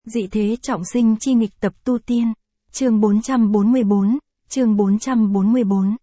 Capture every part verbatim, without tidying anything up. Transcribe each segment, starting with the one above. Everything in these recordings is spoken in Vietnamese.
Dị thế trọng sinh chi nghịch tập tu tiên, chương bốn trăm bốn mươi bốn, chương bốn trăm bốn mươi bốn.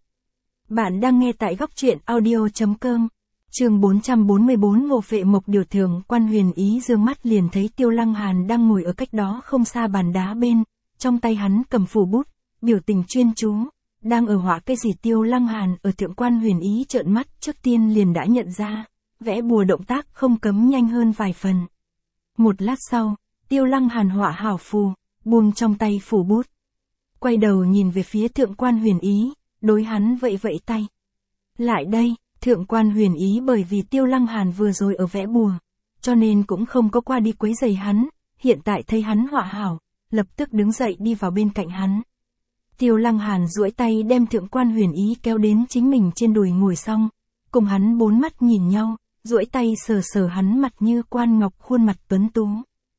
Bạn đang nghe tại góc truyện audio.com. Chương bốn trăm bốn mươi bốn. Ngộ Phệ Mộc Điều Thường. Quan Huyền Ý dương mắt liền thấy Tiêu Lăng Hàn đang ngồi ở cách đó không xa bàn đá bên, trong tay hắn cầm phù bút, biểu tình chuyên chú, đang ở họa cái gì. Tiêu Lăng Hàn ở Thượng Quan Huyền Ý trợn mắt trước tiên liền đã nhận ra, vẽ bùa động tác không cấm nhanh hơn vài phần. Một lát sau, Tiêu Lăng Hàn họa hảo phù, buông trong tay phù bút. Quay đầu nhìn về phía Thượng Quan Huyền Ý, đối hắn vẫy vẫy tay. Lại đây. Thượng Quan Huyền Ý bởi vì Tiêu Lăng Hàn vừa rồi ở vẽ bùa, cho nên cũng không có qua đi quấy rầy hắn, hiện tại thấy hắn họa hảo, lập tức đứng dậy đi vào bên cạnh hắn. Tiêu Lăng Hàn duỗi tay đem Thượng Quan Huyền Ý kéo đến chính mình trên đùi ngồi xong, cùng hắn bốn mắt nhìn nhau, duỗi tay sờ sờ hắn mặt như quan ngọc khuôn mặt tuấn tú.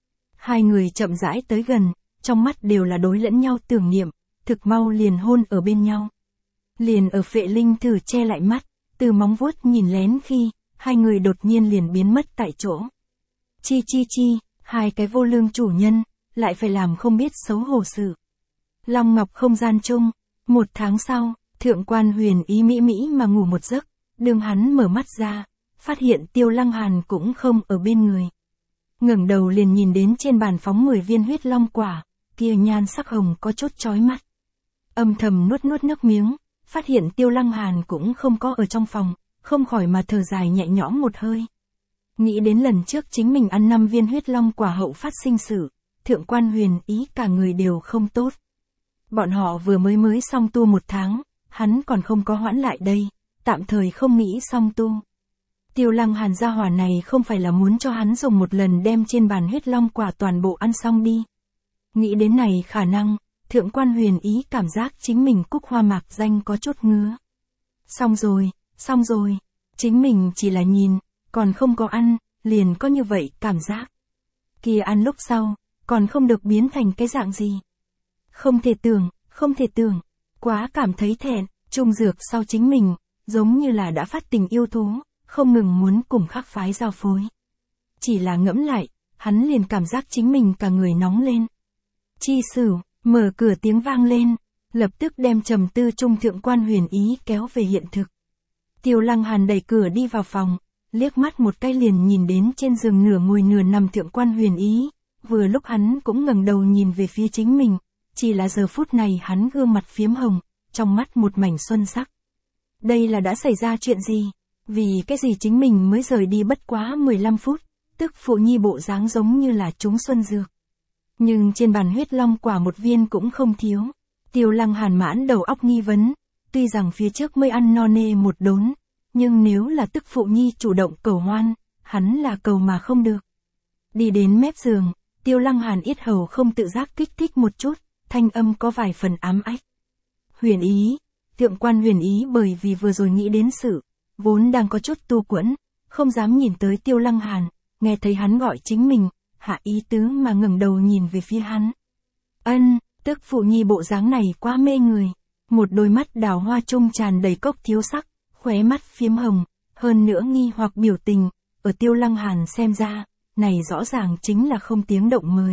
Hai người chậm rãi tới gần, trong mắt đều là đối lẫn nhau tưởng niệm, thực mau liền hôn ở bên nhau. Liền ở Phệ Linh thử che lại mắt, từ móng vuốt nhìn lén khi, hai người đột nhiên liền biến mất tại chỗ. Chi chi chi, hai cái vô lương chủ nhân, lại phải làm không biết xấu hổ sự. Long Ngọc không gian chung, một tháng sau, Thượng Quan Huyền Ý mỹ mỹ mà ngủ một giấc, đương hắn mở mắt ra, phát hiện Tiêu Lăng Hàn cũng không ở bên người. Ngẩng đầu liền nhìn đến trên bàn phóng mười viên huyết long quả, kia nhan sắc hồng có chút chói mắt. Âm thầm nuốt nuốt nước miếng, phát hiện Tiêu Lăng Hàn cũng không có ở trong phòng, không khỏi mà thở dài nhẹ nhõm một hơi. Nghĩ đến lần trước chính mình ăn năm viên huyết long quả hậu phát sinh sự, Thượng Quan Huyền Ý cả người đều không tốt. Bọn họ vừa mới mới xong tu một tháng, hắn còn không có hoãn lại đây, tạm thời không nghĩ xong tu. Tiêu Lăng Hàn gia hỏa này không phải là muốn cho hắn dùng một lần đem trên bàn huyết long quả toàn bộ ăn xong đi. Nghĩ đến này khả năng, Thượng Quan Huyền Ý cảm giác chính mình cúc hoa mạc danh có chút ngứa. Xong rồi, xong rồi, chính mình chỉ là nhìn, còn không có ăn, liền có như vậy cảm giác. Kia ăn lúc sau, còn không được biến thành cái dạng gì. Không thể tưởng, không thể tưởng, quá cảm thấy thẹn, trung dược sau chính mình, giống như là đã phát tình yêu thú, không ngừng muốn cùng khác phái giao phối. Chỉ là ngẫm lại, hắn liền cảm giác chính mình cả người nóng lên. Chi Sửu, mở cửa tiếng vang lên, lập tức đem trầm tư trung Thượng Quan Huyền Ý kéo về hiện thực. Tiêu Lăng Hàn đẩy cửa đi vào phòng, liếc mắt một cái liền nhìn đến trên giường nửa ngồi nửa nằm Thượng Quan Huyền Ý, vừa lúc hắn cũng ngẩng đầu nhìn về phía chính mình, chỉ là giờ phút này hắn gương mặt phiếm hồng, trong mắt một mảnh xuân sắc. Đây là đã xảy ra chuyện gì? Vì cái gì chính mình mới rời đi bất quá mười lăm phút, tức phụ nhi bộ dáng giống như là trúng xuân dược. Nhưng trên bàn huyết long quả một viên cũng không thiếu. Tiêu Lăng Hàn mãn đầu óc nghi vấn, tuy rằng phía trước mới ăn no nê một đốn, nhưng nếu là tức phụ nhi chủ động cầu hoan, hắn là cầu mà không được. Đi đến mép giường, Tiêu Lăng Hàn yết hầu không tự giác kích thích một chút, thanh âm có vài phần ám ách. Huyền Ý, Thượng Quan Huyền Ý bởi vì vừa rồi nghĩ đến sự, vốn đang có chút tu quẫn, không dám nhìn tới Tiêu Lăng Hàn, nghe thấy hắn gọi chính mình, hạ ý tứ mà ngẩng đầu nhìn về phía hắn. Ân, tức phụ nhi bộ dáng này quá mê người, một đôi mắt đào hoa trung tràn đầy cốc thiếu sắc, khóe mắt phiếm hồng, hơn nữa nghi hoặc biểu tình, ở Tiêu Lăng Hàn xem ra, này rõ ràng chính là không tiếng động mời.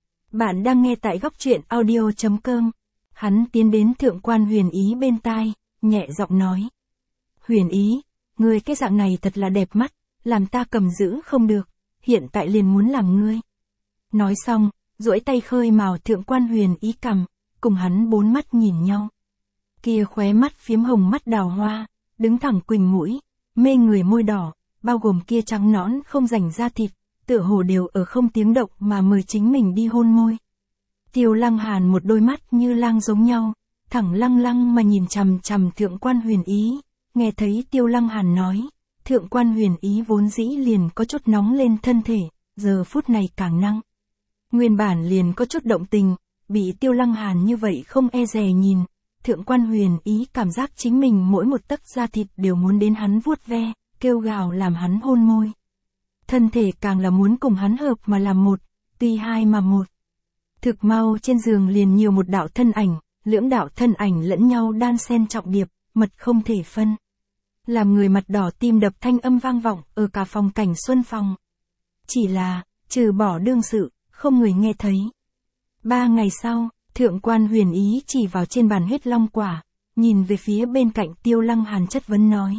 Bạn đang nghe tại góc truyện audio.com. Hắn tiến đến Thượng Quan Huyền Ý bên tai, nhẹ giọng nói. Huyền Ý, ngươi cái dạng này thật là đẹp mắt, làm ta cầm giữ không được, hiện tại liền muốn làm ngươi. Nói xong, duỗi tay khơi mào Thượng Quan Huyền Ý cằm, cùng hắn bốn mắt nhìn nhau. Kia khóe mắt phiếm hồng mắt đào hoa, đứng thẳng quỳnh mũi, mê người môi đỏ, bao gồm kia trắng nõn không rảnh da thịt, tựa hồ đều ở không tiếng động mà mời chính mình đi hôn môi. Tiêu Lăng Hàn một đôi mắt như lang giống nhau, thẳng lăng lăng mà nhìn chằm chằm Thượng Quan Huyền Ý, nghe thấy Tiêu Lăng Hàn nói, Thượng Quan Huyền Ý vốn dĩ liền có chút nóng lên thân thể, giờ phút này càng năng. Nguyên bản liền có chút động tình, bị Tiêu Lăng Hàn như vậy không e dè nhìn, Thượng Quan Huyền Ý cảm giác chính mình mỗi một tấc da thịt đều muốn đến hắn vuốt ve, kêu gào làm hắn hôn môi. Thân thể càng là muốn cùng hắn hợp mà làm một, tuy hai mà một. Thực mau trên giường liền nhiều một đạo thân ảnh, lưỡng đạo thân ảnh lẫn nhau đan xen trọng điệp, mật không thể phân. Làm người mặt đỏ tim đập thanh âm vang vọng ở cả phòng cảnh xuân phòng. Chỉ là, trừ bỏ đương sự, không người nghe thấy. Ba ngày sau, thượng quan huyền ý chỉ vào trên bàn huyết long quả, nhìn về phía bên cạnh Tiêu Lăng Hàn chất vấn nói.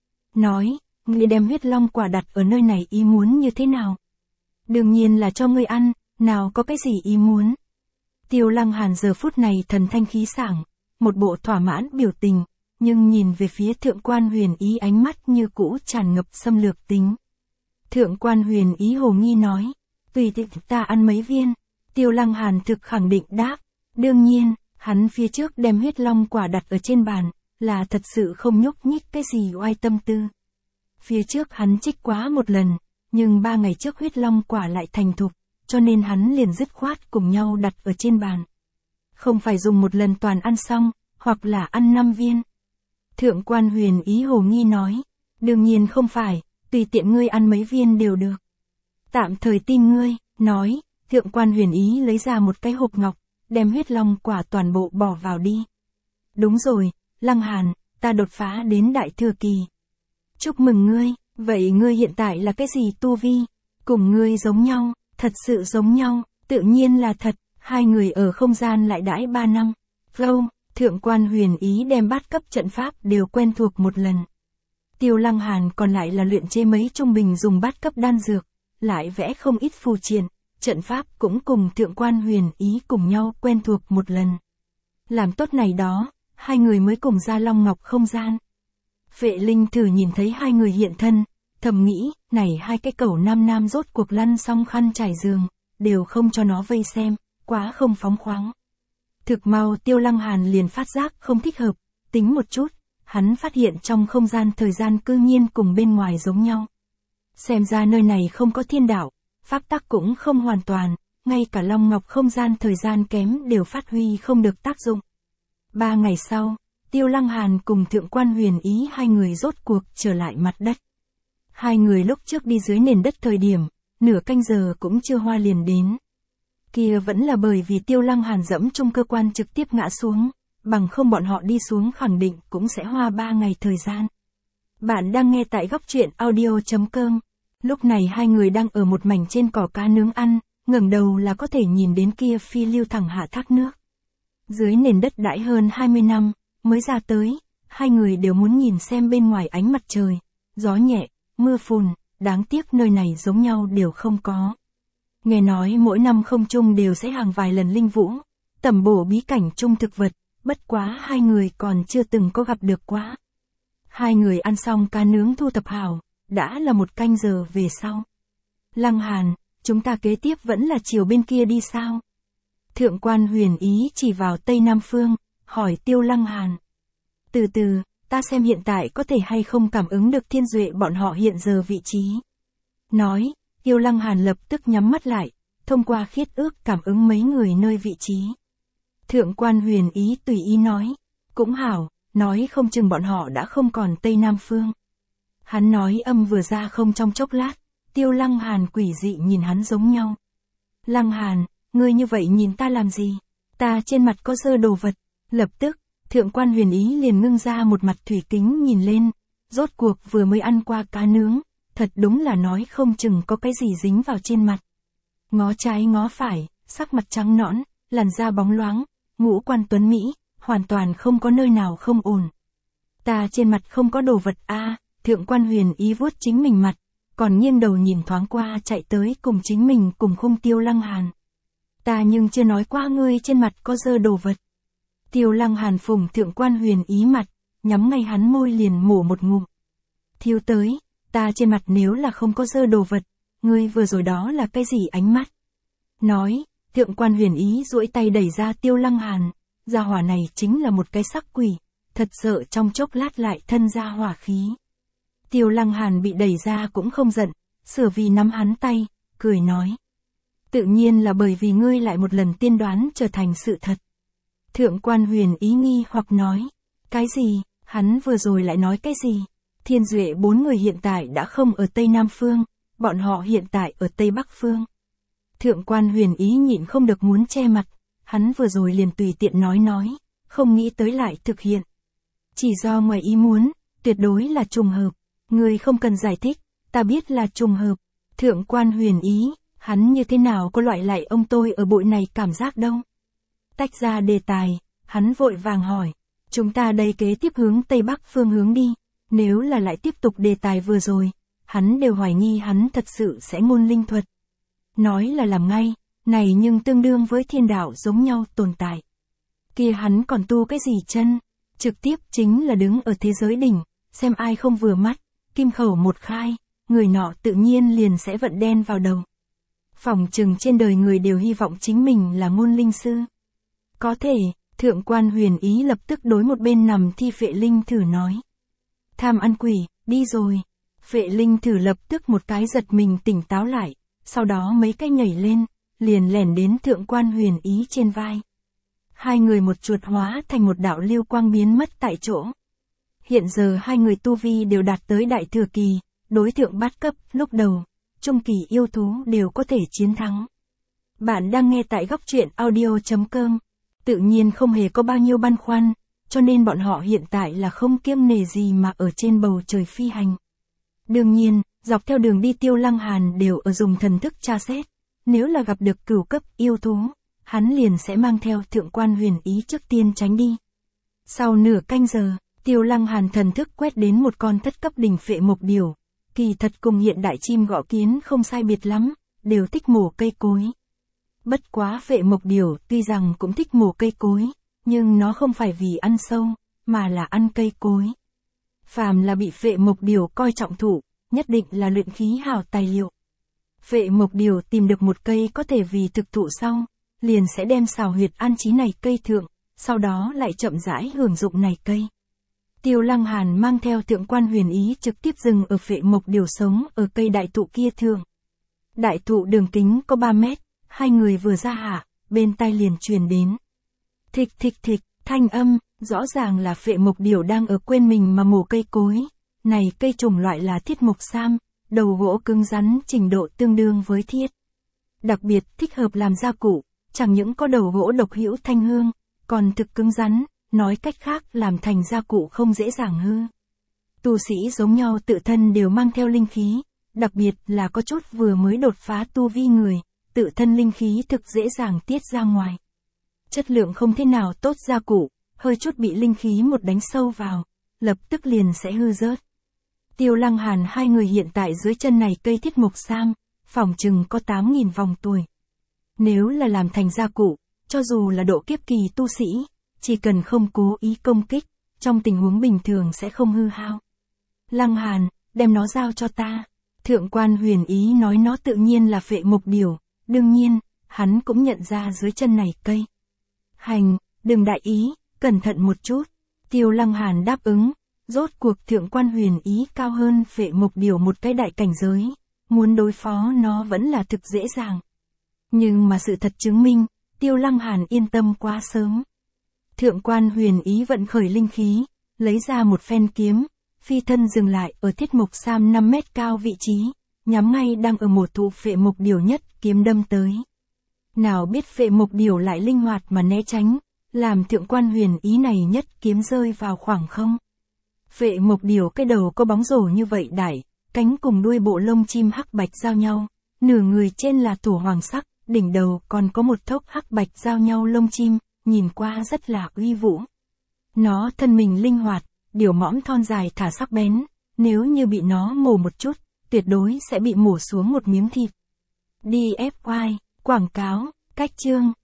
Nói, ngươi đem huyết long quả đặt ở nơi này ý muốn như thế nào? Đương nhiên là cho ngươi ăn, nào có cái gì ý muốn. Tiêu Lăng Hàn giờ phút này thần thanh khí sảng, một bộ thỏa mãn biểu tình, nhưng nhìn về phía thượng quan huyền ý ánh mắt như cũ tràn ngập xâm lược tính. Thượng quan huyền ý hồ nghi nói, tùy tiện ta ăn mấy viên. Tiêu Lăng Hàn thực khẳng định đáp, đương nhiên, hắn phía trước đem huyết long quả đặt ở trên bàn, là thật sự không nhúc nhích cái gì oai tâm tư. Phía trước hắn trích quá một lần, nhưng ba ngày trước huyết long quả lại thành thục, cho nên hắn liền dứt khoát cùng nhau đặt ở trên bàn. Không phải dùng một lần toàn ăn xong, hoặc là ăn năm viên. Thượng quan huyền ý hồ nghi nói, đương nhiên không phải, tùy tiện ngươi ăn mấy viên đều được. Tạm thời tin ngươi, nói, thượng quan huyền ý lấy ra một cái hộp ngọc, đem huyết long quả toàn bộ bỏ vào đi. Đúng rồi, Lăng Hàn, ta đột phá đến đại thừa kỳ. Chúc mừng ngươi, vậy ngươi hiện tại là cái gì tu vi? Cùng ngươi giống nhau, thật sự giống nhau, tự nhiên là thật, hai người ở không gian lại đãi ba năm. Flow, thượng quan huyền ý đem bát cấp trận pháp đều quen thuộc một lần. Tiêu Lăng Hàn còn lại là luyện chế mấy trung bình dùng bát cấp đan dược, lại vẽ không ít phù triện, trận pháp cũng cùng thượng quan huyền ý cùng nhau quen thuộc một lần. Làm tốt này đó, hai người mới cùng ra Long Ngọc không gian. Phệ Linh thử nhìn thấy hai người hiện thân, thầm nghĩ, này hai cái cẩu nam nam rốt cuộc lăn xong khăn trải giường, đều không cho nó vây xem, quá không phóng khoáng. Thực mau Tiêu Lăng Hàn liền phát giác không thích hợp, tính một chút, hắn phát hiện trong không gian thời gian cư nhiên cùng bên ngoài giống nhau. Xem ra nơi này không có thiên đạo, pháp tắc cũng không hoàn toàn, ngay cả Long Ngọc không gian thời gian kém đều phát huy không được tác dụng. Ba ngày sau, Tiêu Lăng Hàn cùng thượng quan huyền ý hai người rốt cuộc trở lại mặt đất. Hai người lúc trước đi dưới nền đất thời điểm, nửa canh giờ cũng chưa hoa liền đến. Kia vẫn là bởi vì Tiêu Lăng Hàn dẫm trong cơ quan trực tiếp ngã xuống, bằng không bọn họ đi xuống khẳng định cũng sẽ hoa ba ngày thời gian. Bạn đang nghe tại góc truyện audio chấm com. Lúc này hai người đang ở một mảnh trên cỏ cá nướng ăn, ngẩng đầu là có thể nhìn đến kia phi lưu thẳng hạ thác nước. Dưới nền đất đãi hơn hai mươi năm, mới ra tới, hai người đều muốn nhìn xem bên ngoài ánh mặt trời, gió nhẹ, mưa phùn, đáng tiếc nơi này giống nhau đều không có. Nghe nói mỗi năm không trung đều sẽ hàng vài lần linh vũ, tẩm bổ bí cảnh trung thực vật, bất quá hai người còn chưa từng có gặp được quá. Hai người ăn xong cá nướng thu thập hảo, đã là một canh giờ về sau. Lăng Hàn, chúng ta kế tiếp vẫn là chiều bên kia đi sao? Thượng quan huyền ý chỉ vào tây nam phương, hỏi Tiêu Lăng Hàn. Từ từ, ta xem hiện tại có thể hay không cảm ứng được thiên duệ bọn họ hiện giờ vị trí. Nói, Tiêu Lăng Hàn lập tức nhắm mắt lại, thông qua khiết ước cảm ứng mấy người nơi vị trí. Thượng quan huyền ý tùy ý nói, cũng hảo, nói không chừng bọn họ đã không còn tây nam phương. Hắn nói âm vừa ra không trong chốc lát, Tiêu Lăng Hàn quỷ dị nhìn hắn giống nhau. Lăng Hàn, ngươi như vậy nhìn ta làm gì? Ta trên mặt có dơ đồ vật. Lập tức, thượng quan huyền ý liền ngưng ra một mặt thủy kính nhìn lên, rốt cuộc vừa mới ăn qua cá nướng, thật đúng là nói không chừng có cái gì dính vào trên mặt. Ngó trái ngó phải, sắc mặt trắng nõn, làn da bóng loáng, ngũ quan tuấn mỹ, hoàn toàn không có nơi nào không ổn. Ta trên mặt không có đồ vật a. À, thượng quan huyền ý vuốt chính mình mặt, còn nghiêng đầu nhìn thoáng qua chạy tới cùng chính mình cùng khung Tiêu Lăng Hàn. Ta nhưng chưa nói qua ngươi trên mặt có dơ đồ vật. Tiêu Lăng Hàn phùng thượng quan huyền ý mặt, nhắm ngay hắn môi liền mổ một ngụm. Thiêu tới, ta trên mặt nếu là không có dơ đồ vật, ngươi vừa rồi đó là cái gì ánh mắt? Nói, thượng quan huyền ý duỗi tay đẩy ra Tiêu Lăng Hàn, gia hỏa này chính là một cái sắc quỷ, thật sợ trong chốc lát lại thân ra hỏa khí. Tiêu Lăng Hàn bị đẩy ra cũng không giận, sửa vì nắm hắn tay, cười nói. Tự nhiên là bởi vì ngươi lại một lần tiên đoán trở thành sự thật. Thượng quan huyền ý nghi hoặc nói, cái gì, hắn vừa rồi lại nói cái gì? Thiên duệ bốn người hiện tại đã không ở Tây Nam Phương, bọn họ hiện tại ở Tây Bắc Phương. Thượng quan huyền ý nhịn không được muốn che mặt, hắn vừa rồi liền tùy tiện nói nói, không nghĩ tới lại thực hiện. Chỉ do ngoài ý muốn, tuyệt đối là trùng hợp, ngươi không cần giải thích, ta biết là trùng hợp. Thượng quan huyền ý, Hắn như thế nào có loại lại ông tôi ở bụi này cảm giác đâu. Tách ra đề tài, hắn vội vàng hỏi. Chúng ta đây kế tiếp hướng Tây Bắc phương hướng đi. Nếu là lại tiếp tục đề tài vừa rồi, hắn đều hoài nghi hắn thật sự sẽ ngôn linh thuật. Nói là làm ngay, này nhưng tương đương với thiên đạo giống nhau tồn tại. Kia hắn còn tu cái gì chân? Trực tiếp chính là đứng ở thế giới đỉnh, xem ai không vừa mắt, kim khẩu một khai, người nọ tự nhiên liền sẽ vận đen vào đầu. Phỏng chừng trên đời người đều hy vọng chính mình là ngôn linh sư. Có thể, thượng quan huyền ý lập tức đối một bên nằm thi Phệ Linh Thử nói. Tham ăn quỷ, đi rồi. Phệ Linh Thử lập tức một cái giật mình tỉnh táo lại, sau đó mấy cái nhảy lên, liền lẻn đến thượng quan huyền ý trên vai. Hai người một chuột hóa thành một đạo lưu quang biến mất tại chỗ. Hiện giờ hai người tu vi đều đạt tới đại thừa kỳ, đối thượng bát cấp, lúc đầu, trung kỳ yêu thú đều có thể chiến thắng. Bạn đang nghe tại góc truyện audio chấm com, tự nhiên không hề có bao nhiêu băn khoăn, cho nên bọn họ hiện tại là không kiêng nể gì mà ở trên bầu trời phi hành. Đương nhiên, dọc theo đường đi Tiêu Lăng Hàn đều ở dùng thần thức tra xét, nếu là gặp được cửu cấp yêu thú, hắn liền sẽ mang theo thượng quan huyền ý trước tiên tránh đi. Sau nửa canh giờ, Tiêu Lăng Hàn thần thức quét đến một con thất cấp đỉnh phệ mộc điểu, kỳ thật cùng hiện đại chim gõ kiến không sai biệt lắm, đều thích mổ cây cối. Bất quá phệ mộc điểu tuy rằng cũng thích mổ cây cối, nhưng nó không phải vì ăn sâu, mà là ăn cây cối. Phàm là bị phệ mộc điểu coi trọng thủ, nhất định là luyện khí hảo tài liệu. Phệ mộc điểu tìm được một cây có thể vì thực thụ sau, liền sẽ đem xào huyệt an trí này cây thượng, sau đó lại chậm rãi hưởng dụng này cây. Tiêu Lăng Hàn mang theo thượng quan huyền ý trực tiếp dừng ở phệ mộc điểu sống ở cây đại thụ kia thượng. Đại thụ đường kính có ba mét, hai người vừa ra hạ, bên tai liền truyền đến. Thịch thịch thịch, thanh âm, rõ ràng là phệ mộc điểu đang ở quên mình mà mổ cây cối. Này cây trùng loại là thiết mộc sam, đầu gỗ cứng rắn trình độ tương đương với thiết. Đặc biệt thích hợp làm gia cụ, chẳng những có đầu gỗ độc hữu thanh hương, còn thực cứng rắn, nói cách khác làm thành gia cụ không dễ dàng hư. Tu sĩ giống nhau tự thân đều mang theo linh khí, đặc biệt là có chút vừa mới đột phá tu vi người, tự thân linh khí thực dễ dàng tiết ra ngoài. Chất lượng không thế nào tốt gia cụ, hơi chút bị linh khí một đánh sâu vào, lập tức liền sẽ hư rớt. Tiêu Lăng Hàn hai người hiện tại dưới chân này cây thiết mộc sam, phỏng chừng có tám nghìn vòng tuổi. Nếu là làm thành gia cụ, cho dù là độ kiếp kỳ tu sĩ, chỉ cần không cố ý công kích, trong tình huống bình thường sẽ không hư hao. Lăng Hàn, đem nó giao cho ta. Thượng quan huyền ý nói nó tự nhiên là phệ mộc điểu, đương nhiên, hắn cũng nhận ra dưới chân này cây. Hành, đừng đại ý, cẩn thận một chút. Tiêu Lăng Hàn đáp ứng, rốt cuộc thượng quan huyền ý cao hơn phệ mộc điểu một cái đại cảnh giới, muốn đối phó nó vẫn là thực dễ dàng. Nhưng mà sự thật chứng minh, Tiêu Lăng Hàn yên tâm quá sớm. Thượng quan huyền ý vận khởi linh khí, lấy ra một phen kiếm, phi thân dừng lại ở thiết mộc sam năm mét cao vị trí, nhắm ngay đang ở một thụ phệ mộc điểu nhất kiếm đâm tới. Nào biết phệ mộc điểu lại linh hoạt mà né tránh, làm thượng quan huyền ý này nhất kiếm rơi vào khoảng không. Phệ mộc điểu cái đầu có bóng rổ như vậy đại, cánh cùng đuôi bộ lông chim hắc bạch giao nhau, nửa người trên là thổ hoàng sắc, đỉnh đầu còn có một thốc hắc bạch giao nhau lông chim, nhìn qua rất là uy vũ. Nó thân mình linh hoạt, điều mõm thon dài thả sắc bén, nếu như bị nó mổ một chút, tuyệt đối sẽ bị mổ xuống một miếng thịt. đê ép i, quảng cáo, cách chương.